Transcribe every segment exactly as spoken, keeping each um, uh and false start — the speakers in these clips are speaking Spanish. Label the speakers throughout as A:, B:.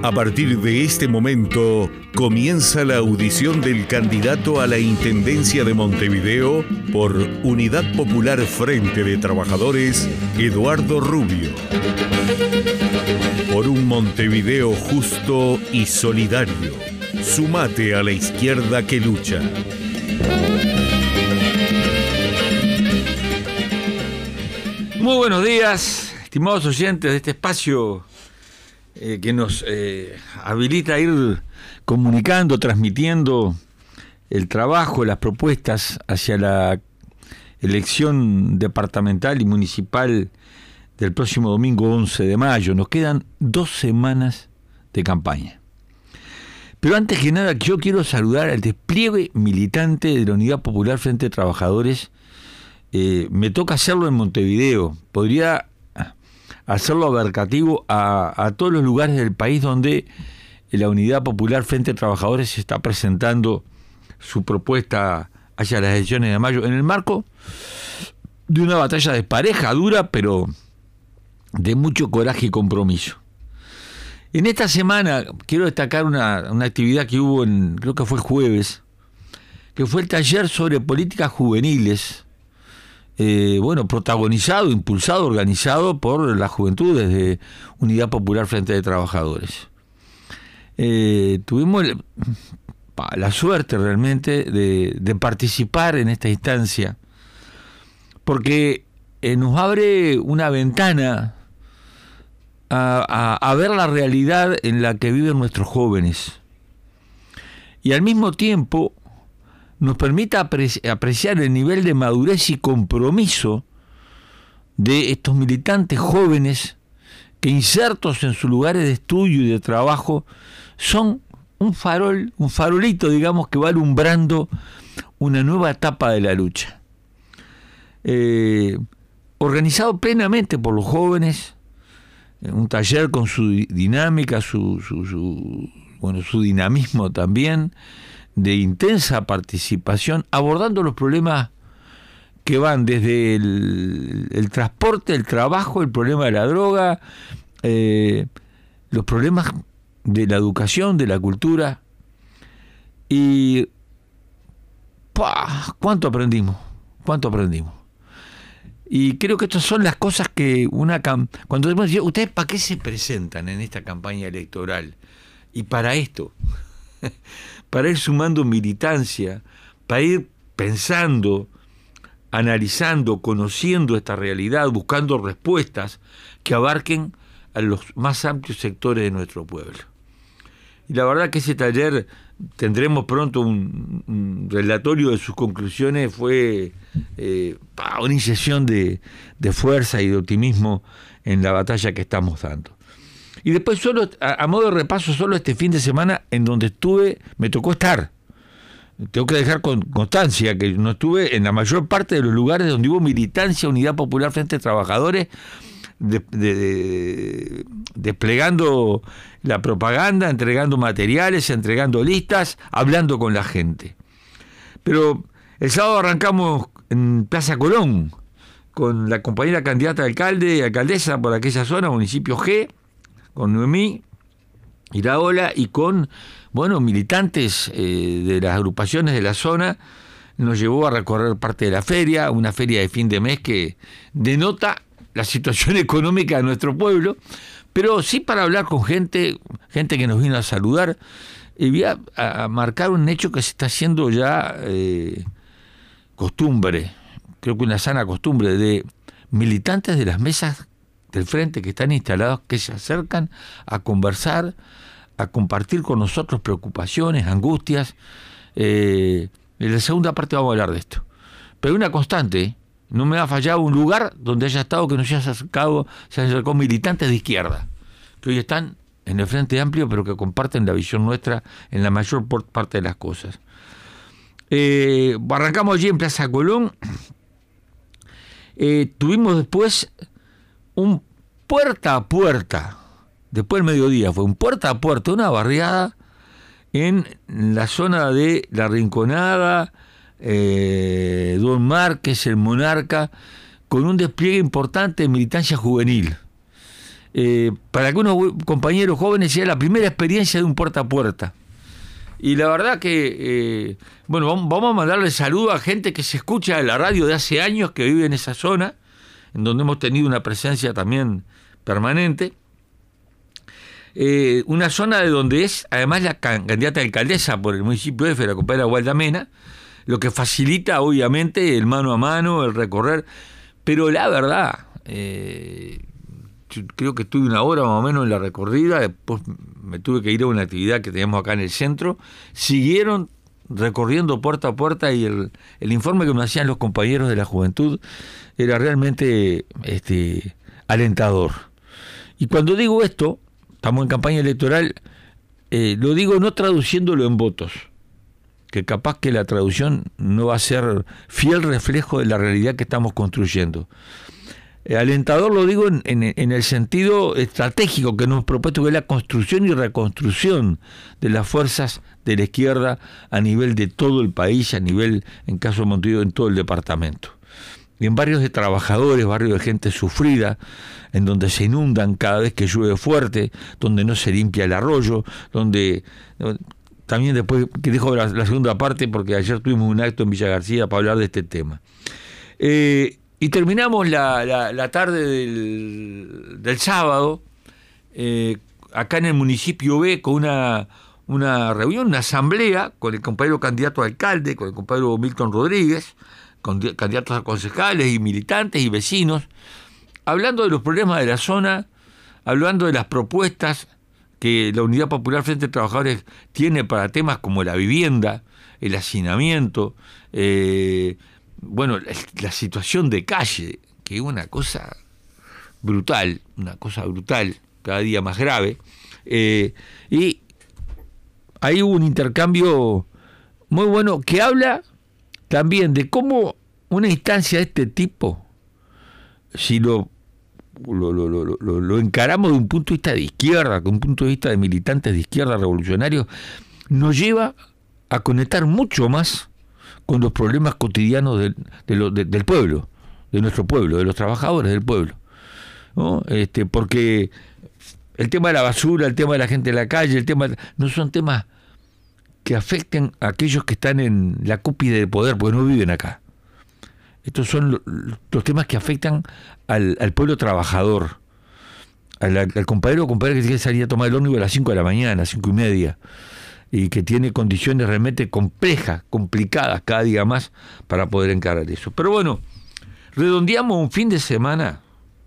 A: A partir de este momento, comienza la audición del candidato a la Intendencia de Montevideo por Unidad Popular Frente de Trabajadores, Eduardo Rubio. Por un Montevideo justo y solidario. Sumate a la izquierda que lucha.
B: Muy buenos días, estimados oyentes de este espacio eh, que nos eh, habilita a ir comunicando, transmitiendo el trabajo, las propuestas hacia la elección departamental y municipal del próximo domingo once de mayo. Nos quedan dos semanas de campaña. Pero antes que nada, yo quiero saludar al despliegue militante de la Unidad Popular Frente de Trabajadores. Eh, me toca hacerlo en Montevideo. Podría hacerlo abarcativo a, a todos los lugares del país donde la Unidad Popular Frente de Trabajadores está presentando su propuesta hacia las elecciones de mayo, en el marco de una batalla despareja, dura, pero de mucho coraje y compromiso. En esta semana quiero destacar una, una actividad que hubo, en, creo que fue el jueves, que fue el taller sobre políticas juveniles, eh, bueno, protagonizado, impulsado, organizado por las juventudes de Unidad Popular Frente de Trabajadores. Eh, tuvimos el, la suerte realmente de, de participar en esta instancia, porque eh, nos abre una ventana A, a, a ver la realidad en la que viven nuestros jóvenes y al mismo tiempo nos permite apreci- apreciar el nivel de madurez y compromiso de estos militantes jóvenes que, insertos en sus lugares de estudio y de trabajo, son un farol, un farolito, digamos, que va alumbrando una nueva etapa de la lucha. Eh, organizado plenamente por los jóvenes, un taller con su dinámica, su, su, su, bueno, su dinamismo también, de intensa participación, abordando los problemas que van desde el, el transporte, el trabajo, el problema de la droga, eh, los problemas de la educación, de la cultura. Y ¡pah! ¿Cuánto aprendimos? ¿Cuánto aprendimos? Y creo que estas son las cosas que una cam- cuando decimos, ¿ustedes para qué se presentan en esta campaña electoral? Y para esto, para ir sumando militancia, para ir pensando, analizando, conociendo esta realidad, buscando respuestas que abarquen a los más amplios sectores de nuestro pueblo. Y la verdad que ese taller, tendremos pronto un, un relatorio de sus conclusiones, fue eh, una inyección de, de fuerza y de optimismo en la batalla que estamos dando. Y después, solo a, a modo de repaso, solo este fin de semana en donde estuve, me tocó estar. Tengo que dejar con constancia que no estuve en la mayor parte de los lugares donde hubo militancia, Unidad Popular Frente de Trabajadores, De, de, de, desplegando la propaganda, entregando materiales, entregando listas, hablando con la gente. Pero el sábado arrancamos en Plaza Colón con la compañera candidata a alcalde y alcaldesa por aquella zona, municipio G, con Noemí Iraola y con, bueno, militantes eh, de las agrupaciones de la zona. Nos llevó a recorrer parte de la feria, una feria de fin de mes que denota la situación económica de nuestro pueblo, pero sí para hablar con gente, gente que nos vino a saludar, y voy a, a marcar un hecho que se está haciendo ya eh, costumbre, creo que una sana costumbre, de militantes de las mesas del frente que están instalados, que se acercan a conversar, a compartir con nosotros preocupaciones, angustias. Eh, en la segunda parte vamos a hablar de esto. Pero hay una constante, ¿eh? No me ha fallado un lugar donde haya estado que no se haya acercado, se haya acercado militantes de izquierda, que hoy están en el Frente Amplio, pero que comparten la visión nuestra en la mayor parte de las cosas. Eh, arrancamos allí en Plaza Colón. Eh, tuvimos después un puerta a puerta, después del mediodía, fue un puerta a puerta, una barriada en la zona de La Rinconada, Eh, Don Márquez, el Monarca, con un despliegue importante de militancia juvenil. eh, para algunos compañeros jóvenes sea la primera experiencia de un puerta a puerta. Y la verdad que, eh, bueno, vamos, vamos a mandarle saludo a gente que se escucha en la radio de hace años, que vive en esa zona, en donde hemos tenido una presencia también permanente. Eh, una zona de donde es, además, la candidata alcaldesa por el municipio F, la compañera Gualdamena, lo que facilita, obviamente, el mano a mano, el recorrer. Pero la verdad, eh, yo creo que estuve una hora más o menos en la recorrida, después me tuve que ir a una actividad que teníamos acá en el centro, siguieron recorriendo puerta a puerta y el, el informe que me hacían los compañeros de la juventud era realmente este, alentador. Y cuando digo esto, estamos en campaña electoral, eh, lo digo no traduciéndolo en votos, que capaz que la traducción no va a ser fiel reflejo de la realidad que estamos construyendo. Eh, alentador lo digo en, en, en el sentido estratégico que nos hemos propuesto, que es la construcción y reconstrucción de las fuerzas de la izquierda a nivel de todo el país, a nivel, en caso de Montevideo, en todo el departamento. Y en barrios de trabajadores, barrios de gente sufrida, en donde se inundan cada vez que llueve fuerte, donde no se limpia el arroyo, donde... También después que dejo la, la segunda parte, porque ayer tuvimos un acto en Villa García para hablar de este tema. Eh, y terminamos la, la, la tarde del, del sábado, eh, acá en el municipio B, con una, una reunión, una asamblea, con el compañero candidato a alcalde, con el compañero Milton Rodríguez, con candidatos a concejales y militantes y vecinos, hablando de los problemas de la zona, hablando de las propuestas que la Unidad Popular Frente de Trabajadores tiene para temas como la vivienda, el hacinamiento, eh, bueno, la, la situación de calle, que es una cosa brutal, una cosa brutal, cada día más grave, eh, y ahí hubo un intercambio muy bueno que habla también de cómo una instancia de este tipo, si lo Lo, lo, lo, lo, lo encaramos de un punto de vista de izquierda, con un punto de vista de militantes de izquierda revolucionarios, nos lleva a conectar mucho más con los problemas cotidianos del, de lo, de, del pueblo, de nuestro pueblo, de los trabajadores del pueblo, ¿no? Este, porque el tema de la basura, el tema de la gente en la calle, el tema de, no son temas que afecten a aquellos que están en la cúspide del poder, porque no viven acá. Estos son los temas que afectan al, al pueblo trabajador, al, al compañero o compañera que tiene que salir a tomar el ómnibus a las cinco de la mañana, cinco y media, y que tiene condiciones realmente complejas, complicadas cada día más para poder encarar eso. Pero bueno, redondeamos un fin de semana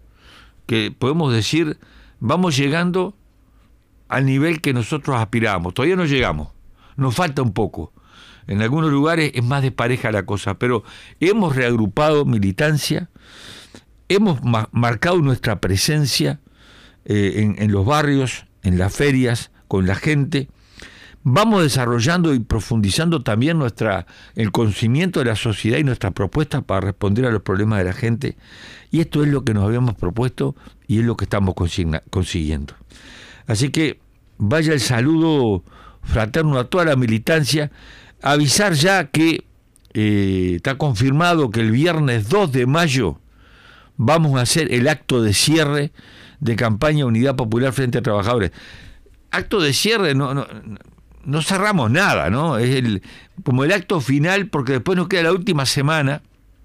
B: que podemos decir, vamos llegando al nivel que nosotros aspiramos. Todavía no llegamos, nos falta un poco. En algunos lugares es más despareja la cosa, pero hemos reagrupado militancia, hemos ma- marcado nuestra presencia eh, en, en los barrios, en las ferias, con la gente. Vamos desarrollando y profundizando también nuestra el conocimiento de la sociedad y nuestras propuestas para responder a los problemas de la gente. Y esto es lo que nos habíamos propuesto y es lo que estamos consigna- consiguiendo. Así que vaya el saludo fraterno a toda la militancia. Avisar ya que eh, está confirmado que el viernes dos de mayo vamos a hacer el acto de cierre de campaña Unidad Popular Frente a Trabajadores. Acto de cierre, no, no, no cerramos nada, ¿no? Es el, como el acto final, porque después nos queda la última semana,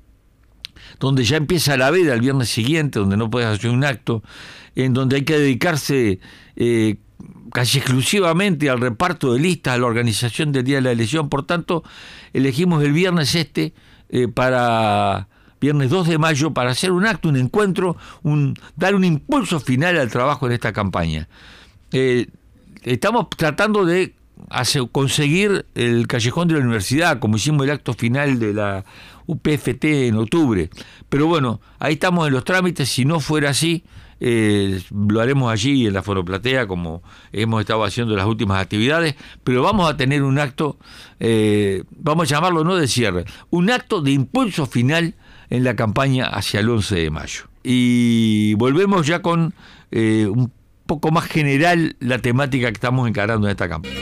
B: donde ya empieza la veda el viernes siguiente, donde no puedes hacer un acto, en donde hay que dedicarse eh, casi exclusivamente al reparto de listas, a la organización del día de la elección. Por tanto, elegimos el viernes este eh, para viernes dos de mayo para hacer un acto, un encuentro, un dar un impulso final al trabajo en esta campaña. Eh, estamos tratando de hacer, conseguir el callejón de la universidad, como hicimos el acto final de la U P F T en octubre. Pero bueno, ahí estamos en los trámites. Si no fuera así, Eh, lo haremos allí en la Foroplatea, como hemos estado haciendo las últimas actividades, pero vamos a tener un acto, eh, vamos a llamarlo no de cierre, un acto de impulso final en la campaña hacia el once de mayo. Y volvemos ya con eh, un poco más general la temática que estamos encarando en esta campaña.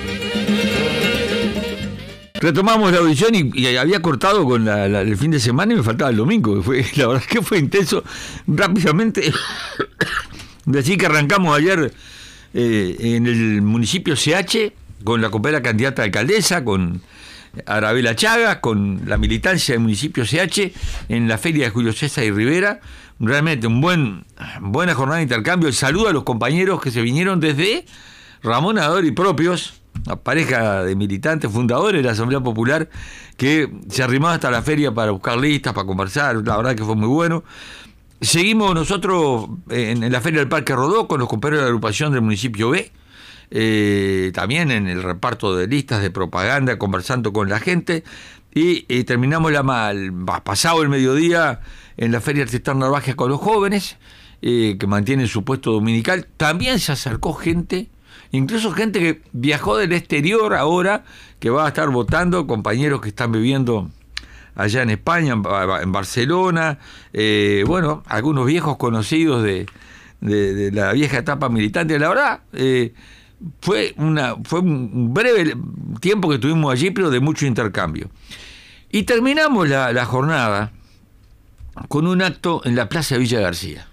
B: Retomamos la audición y, y había cortado con la, la, el fin de semana y me faltaba el domingo. Fue, la verdad es que fue intenso. Rápidamente Así que arrancamos ayer eh, en el municipio C H con la compañera candidata a alcaldesa, con Arabela Chagas, con la militancia del municipio C H en la feria de Julio César y Rivera. Realmente un buen buena jornada de intercambio. El saludo a los compañeros que se vinieron desde Ramón Ador y propios, una pareja de militantes fundadores de la Asamblea Popular que se arrimaron hasta la feria para buscar listas, para conversar. La verdad que fue muy bueno. Seguimos nosotros en, en la feria del Parque Rodó con los compañeros de la agrupación del municipio B, eh, también en el reparto de listas de propaganda, conversando con la gente, y, y terminamos la mal, pasado el mediodía en la feria Tristán Narváez con los jóvenes, eh, que mantienen su puesto dominical. También se acercó gente, incluso gente que viajó del exterior ahora, que va a estar votando, compañeros que están viviendo allá en España, en Barcelona, eh, bueno, algunos viejos conocidos de, de, de la vieja etapa militante. La verdad, eh, fue, una, fue un breve tiempo que tuvimos allí, pero de mucho intercambio. Y terminamos la, la jornada con un acto en la Plaza de Villa García.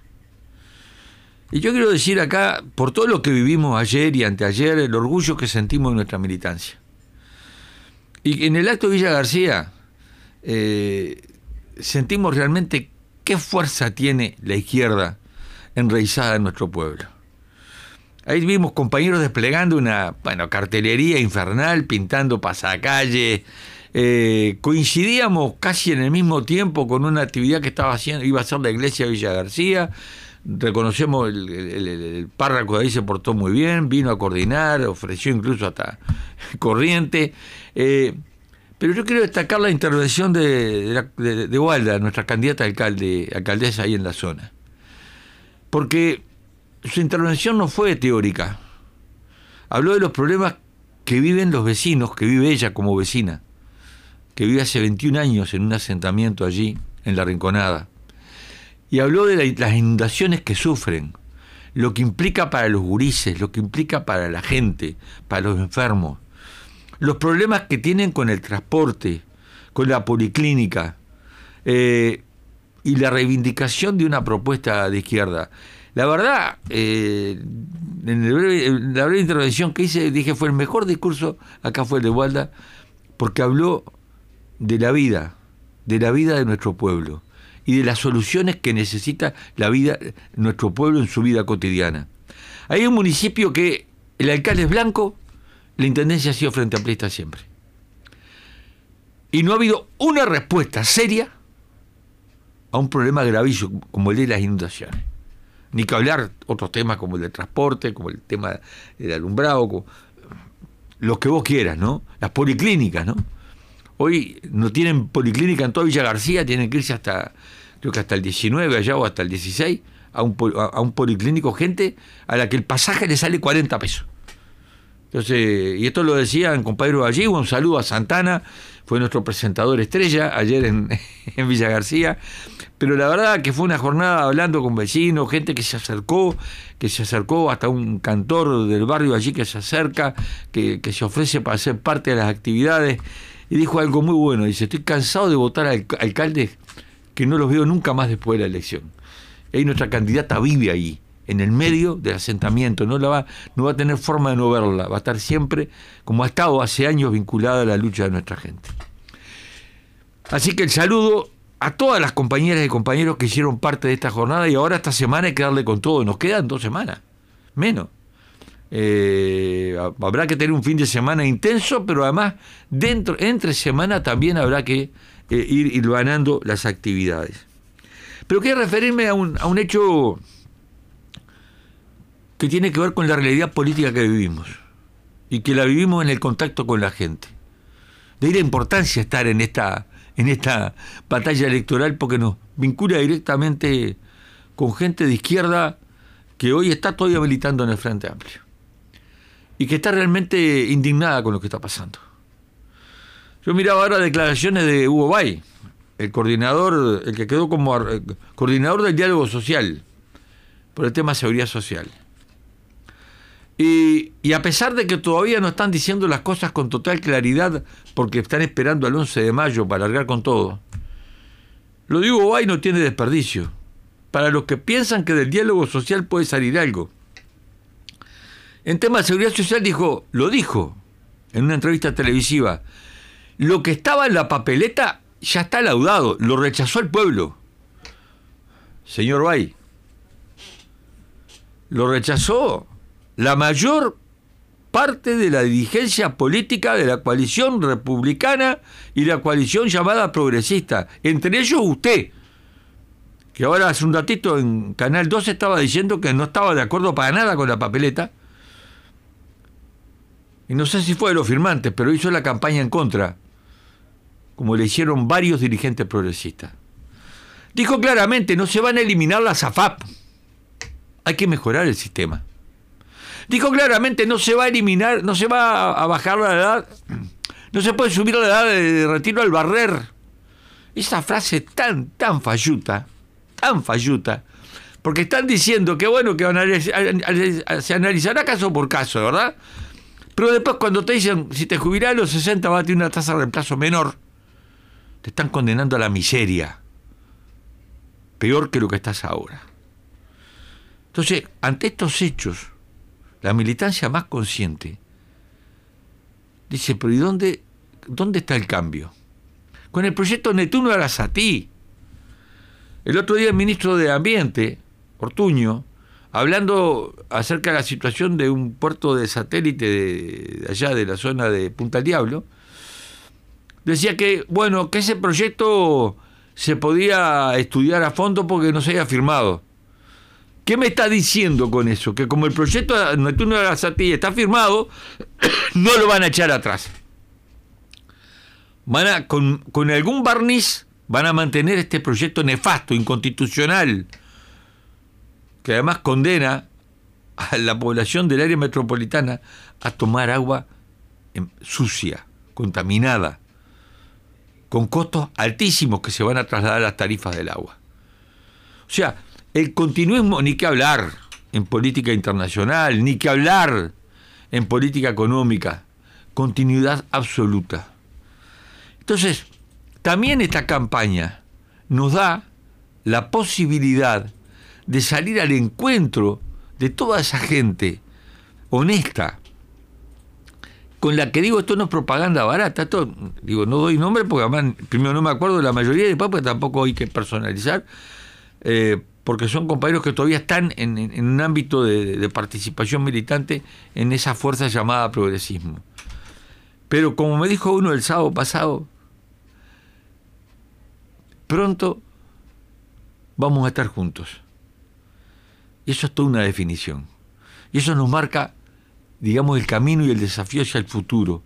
B: Y yo quiero decir acá, por todo lo que vivimos ayer y anteayer, el orgullo que sentimos en nuestra militancia. Y en el acto de Villa García, Eh, sentimos realmente qué fuerza tiene la izquierda enraizada en nuestro pueblo. Ahí vimos compañeros desplegando una bueno, cartelería infernal, pintando pasacalles. Eh, coincidíamos casi en el mismo tiempo con una actividad que estaba haciendo, iba a ser la iglesia de Villa García. Reconocemos el, el, el, el párroco de ahí se portó muy bien, vino a coordinar, ofreció incluso hasta corriente. Eh, Pero yo quiero destacar la intervención de, de, de, de Walda, nuestra candidata a alcalde, alcaldesa ahí en la zona. Porque su intervención no fue teórica. Habló de los problemas que viven los vecinos, que vive ella como vecina, que vive hace veintiún años en un asentamiento allí, en La Rinconada. Y habló de la, las inundaciones que sufren, lo que implica para los gurises, lo que implica para la gente, para los enfermos. Los problemas que tienen con el transporte, con la policlínica, eh, y la reivindicación de una propuesta de izquierda. La verdad, eh, en, el breve, en la breve intervención que hice, dije fue el mejor discurso, acá fue el de Walda, porque habló de la vida, de la vida de nuestro pueblo, y de las soluciones que necesita la vida, nuestro pueblo en su vida cotidiana. Hay un municipio que el alcalde es blanco, la intendencia ha sido frente amplista siempre. Y no ha habido una respuesta seria a un problema gravísimo como el de las inundaciones. Ni que hablar otros temas como el del transporte, como el tema del alumbrado, como lo que vos quieras, ¿no? Las policlínicas, ¿no? Hoy no tienen policlínica en toda Villa García, tienen que irse hasta, creo que hasta el diecinueve allá o hasta el dieciséis, a un, a un policlínico, gente a la que el pasaje le sale cuarenta pesos. Entonces, y esto lo decían compañeros allí, un saludo a Santana, fue nuestro presentador estrella ayer en, en Villa García, pero la verdad que fue una jornada hablando con vecinos, gente que se acercó, que se acercó hasta un cantor del barrio allí que se acerca, que, que se ofrece para ser parte de las actividades, y dijo algo muy bueno, dice, estoy cansado de votar a alcaldes que no los veo nunca más después de la elección. Y nuestra candidata vive ahí, en el medio del asentamiento, no la va, no va a tener forma de no verla, va a estar siempre, como ha estado hace años, vinculada a la lucha de nuestra gente. Así que el saludo a todas las compañeras y compañeros que hicieron parte de esta jornada, y ahora esta semana hay que darle con todo, nos quedan dos semanas, menos. Eh, habrá que tener un fin de semana intenso, pero además dentro, entre semana también habrá que eh, ir hilvanando las actividades. Pero quiero referirme a un, a un hecho que tiene que ver con la realidad política que vivimos y que la vivimos en el contacto con la gente. De ahí la importancia de estar en esta, en esta batalla electoral, porque nos vincula directamente con gente de izquierda que hoy está todavía militando en el Frente Amplio y que está realmente indignada con lo que está pasando. Yo miraba ahora declaraciones de Hugo Bay, el coordinador, el que quedó como el coordinador del diálogo social por el tema de seguridad social. Y, y a pesar de que todavía no están diciendo las cosas con total claridad, porque están esperando al once de mayo para largar con todo, lo de Hugo Bay no tiene desperdicio. para los que piensan que del diálogo social puede salir algo. En tema de seguridad social dijo, lo dijo en una entrevista televisiva, lo que estaba en la papeleta ya está laudado, lo rechazó el pueblo. Señor Bay, lo rechazó la mayor parte de la dirigencia política de la coalición republicana y la coalición llamada progresista, entre ellos usted, que ahora hace un ratito en Canal dos estaba diciendo que no estaba de acuerdo para nada con la papeleta, y no sé si fue de los firmantes, pero hizo la campaña en contra, como le hicieron varios dirigentes progresistas. Dijo claramente, no se van a eliminar las A F A P, hay que mejorar el sistema. Dijo claramente, no se va a eliminar, no se va a bajar la edad, no se puede subir la edad de retiro al barrer. Esa frase tan, tan falluta, tan falluta, porque están diciendo que bueno, que se analizará caso por caso, ¿verdad? Pero después cuando te dicen, si te jubilás a los sesenta vas a tener una tasa de reemplazo menor, te están condenando a la miseria, peor que lo que estás ahora. Entonces, ante estos hechos, la militancia más consciente dice, pero ¿y dónde, dónde está el cambio? Con el proyecto Neptuno Arasatí. El otro día el ministro de Ambiente, Ortuño, hablando acerca de la situación de un puerto de satélite de, de allá de la zona de Punta del Diablo, decía que, bueno, que ese proyecto se podía estudiar a fondo porque no se había firmado. ¿Qué me está diciendo con eso? Que como el proyecto de Neptuno de Arasatí está firmado, no lo van a echar atrás. Van a, con, con algún barniz, van a mantener este proyecto nefasto, inconstitucional, que además condena a la población del área metropolitana a tomar agua sucia, contaminada, con costos altísimos que se van a trasladar a las tarifas del agua. O sea, el continuismo, ni que hablar en política internacional, ni que hablar en política económica, continuidad absoluta. Entonces, también esta campaña nos da la posibilidad de salir al encuentro de toda esa gente honesta, con la que digo, esto no es propaganda barata, esto, digo, no doy nombre porque además, primero no me acuerdo de la mayoría y después porque tampoco hay que personalizar, eh, porque son compañeros que todavía están en, en, en un ámbito de, de participación militante en esa fuerza llamada progresismo. Pero como me dijo uno el sábado pasado, pronto vamos a estar juntos. Y eso es toda una definición. Y eso nos marca, digamos, el camino y el desafío hacia el futuro.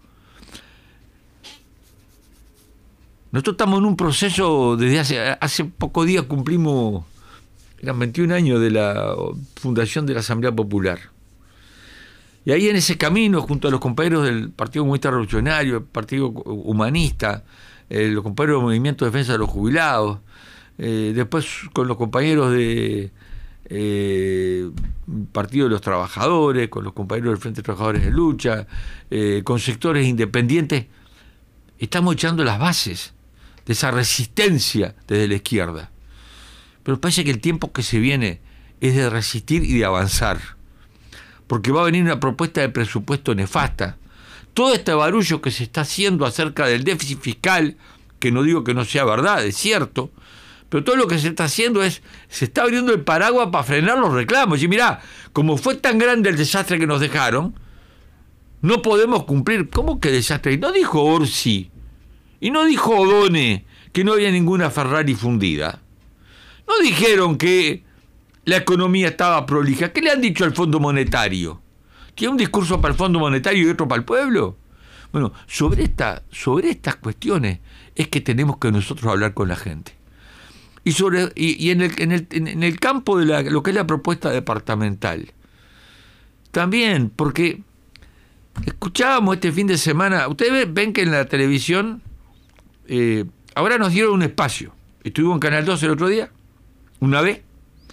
B: Nosotros estamos en un proceso, desde hace, hace pocos días cumplimos, eran veintiún años de la fundación de la Asamblea Popular. Y ahí en ese camino, junto a los compañeros del Partido Comunista Revolucionario, el Partido Humanista, eh, los compañeros del Movimiento de Defensa de los Jubilados, eh, después con los compañeros de eh, Partido de los Trabajadores, con los compañeros del Frente de Trabajadores de Lucha, eh, con sectores independientes, estamos echando las bases de esa resistencia desde la izquierda. Pero parece que el tiempo que se viene es de resistir y de avanzar, porque va a venir una propuesta de presupuesto nefasta. Todo este barullo que se está haciendo acerca del déficit fiscal, que no digo que no sea verdad, es cierto, pero todo lo que se está haciendo es, se está abriendo el paraguas para frenar los reclamos. Y mirá, como fue tan grande el desastre que nos dejaron, no podemos cumplir. ¿Cómo que desastre? Y no dijo Orsi, y no dijo Odone que no había ninguna Ferrari fundida. No dijeron que la economía estaba prolija. ¿Qué le han dicho al Fondo Monetario? ¿Tiene un discurso para el Fondo Monetario y otro para el pueblo? Bueno, sobre, esta, sobre estas cuestiones es que tenemos que nosotros hablar con la gente. Y, sobre, y, y en, el, en, el, en el campo de la, lo que es la propuesta departamental. También, porque escuchábamos este fin de semana, ustedes ven que en la televisión, eh, ahora nos dieron un espacio. Estuvimos en Canal dos el otro día, una vez.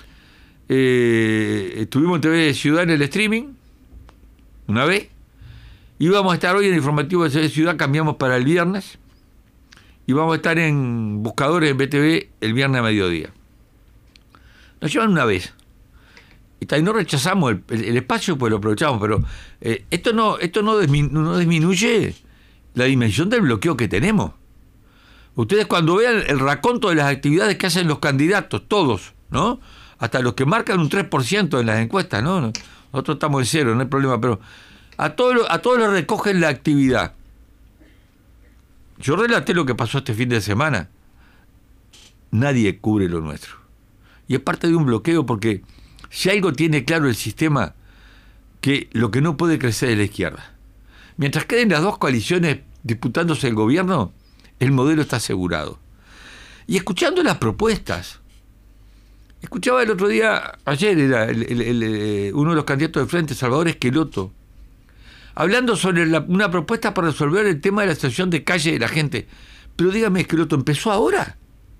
B: Eh, estuvimos en T V Ciudad en el streaming, una vez. Íbamos a estar hoy en el informativo de T V Ciudad, cambiamos para el viernes. Y vamos a estar en Buscadores en B T V el viernes a mediodía. Nos llevan una vez. Y tal, no rechazamos el, el, el espacio, pues lo aprovechamos, pero eh, esto no esto no, disminu- no disminuye la dimensión del bloqueo que tenemos. Ustedes cuando vean el raconto de las actividades que hacen los candidatos, todos, ¿no? Hasta los que marcan un tres por ciento en las encuestas, ¿no? Nosotros estamos en cero, no hay problema, pero a todos a todos les recogen la actividad. Yo relaté lo que pasó este fin de semana. Nadie cubre lo nuestro. Y es parte de un bloqueo, porque si algo tiene claro el sistema, que lo que no puede crecer es la izquierda. Mientras queden las dos coaliciones disputándose el gobierno, el modelo está asegurado. Y escuchando las propuestas, escuchaba el otro día, ayer era el, el, el, uno de los candidatos del Frente, Salvador Esqueloto, hablando sobre la, una propuesta para resolver el tema de la situación de calle de la gente. Pero dígame, Esqueloto, ¿empezó ahora?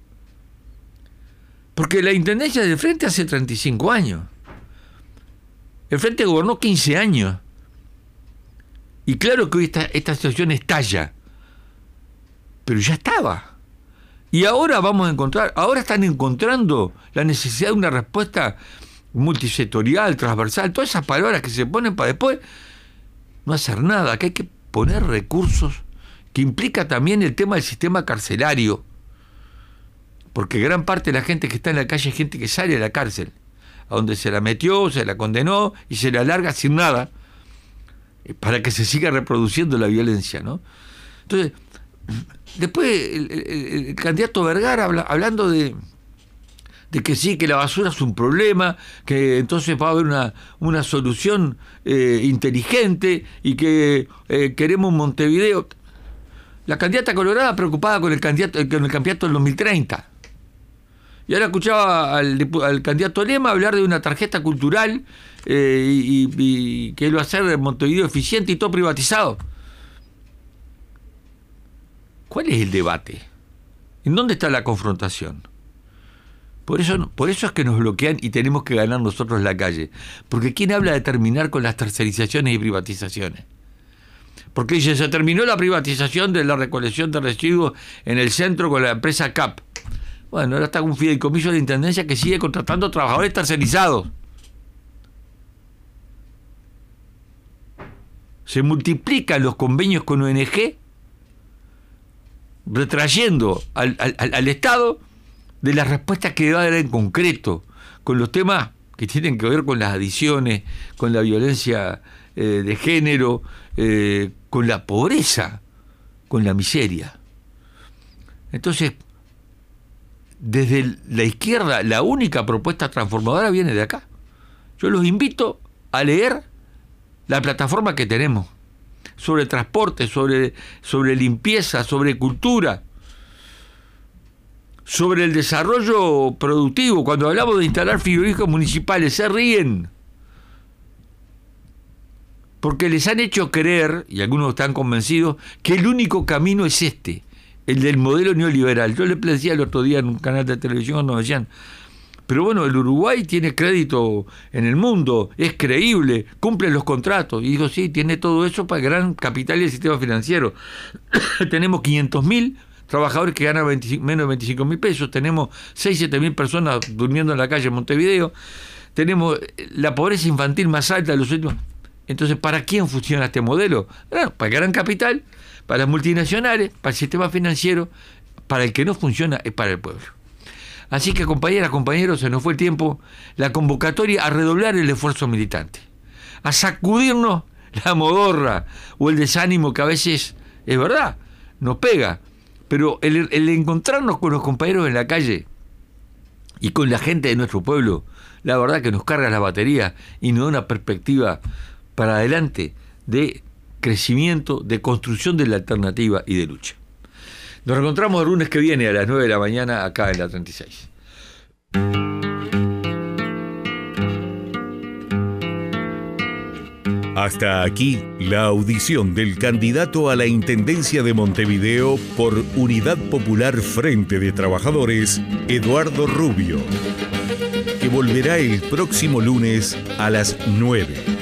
B: Porque la intendencia del Frente hace treinta y cinco años. El Frente gobernó quince años. Y claro que hoy esta, esta situación estalla. Pero ya estaba. Y ahora vamos a encontrar, ahora están encontrando la necesidad de una respuesta multisectorial, transversal, todas esas palabras que se ponen para después no hacer nada, que hay que poner recursos, que implica también el tema del sistema carcelario, porque gran parte de la gente que está en la calle es gente que sale de la cárcel, a donde se la metió, se la condenó y se la larga sin nada, para que se siga reproduciendo la violencia, ¿no? Entonces, después el, el, el candidato Vergara habla, hablando de, de que sí, que la basura es un problema, que entonces va a haber una, una solución eh, inteligente y que eh, queremos Montevideo. La candidata colorada preocupada con el candidato, con el campeonato del dos mil treinta. Y ahora escuchaba al, al candidato Lema hablar de una tarjeta cultural eh, y, y que él va a hacer Montevideo eficiente y todo privatizado. ¿Cuál es el debate? ¿En dónde está la confrontación? Por eso, por eso es que nos bloquean y tenemos que ganar nosotros la calle. Porque ¿quién habla de terminar con las tercerizaciones y privatizaciones? Porque dice, se terminó la privatización de la recolección de residuos en el centro con la empresa C A P. Bueno, ahora está un fideicomiso de intendencia que sigue contratando trabajadores tercerizados. Se multiplican los convenios con O N G, retrayendo al, al, al Estado de las respuestas que va a dar en concreto con los temas que tienen que ver con las adicciones, con la violencia eh, de género, eh, con la pobreza, con la miseria. Entonces, desde la izquierda, la única propuesta transformadora viene de acá. Yo los invito a leer la plataforma que tenemos sobre transporte, sobre, sobre limpieza, sobre cultura, sobre el desarrollo productivo. Cuando hablamos de instalar frigoríficos municipales, se ríen. Porque les han hecho creer, y algunos están convencidos, que el único camino es este, el del modelo neoliberal. Yo les decía el otro día en un canal de televisión cuando me decían, pero bueno, el Uruguay tiene crédito en el mundo, es creíble, cumple los contratos. Y digo, sí, tiene todo eso para el gran capital y el sistema financiero. Tenemos quinientos mil trabajadores que ganan veinticinco, menos de veinticinco mil pesos, tenemos seis, siete mil personas durmiendo en la calle en Montevideo, tenemos la pobreza infantil más alta de los últimos. Entonces, ¿para quién funciona este modelo? Bueno, para el gran capital, para las multinacionales, para el sistema financiero. Para el que no funciona es para el pueblo. Así que, compañeras, compañeros, se nos fue el tiempo. La convocatoria a redoblar el esfuerzo militante, a sacudirnos la modorra o el desánimo que a veces, es verdad, nos pega. Pero el, el encontrarnos con los compañeros en la calle y con la gente de nuestro pueblo, la verdad que nos carga la batería y nos da una perspectiva para adelante de crecimiento, de construcción de la alternativa y de lucha. Nos reencontramos el lunes que viene a las nueve de la mañana acá en la treinta y seis.
A: Hasta aquí la audición del candidato a la Intendencia de Montevideo por Unidad Popular Frente de Trabajadores, Eduardo Rubio, que volverá el próximo lunes a las nueve.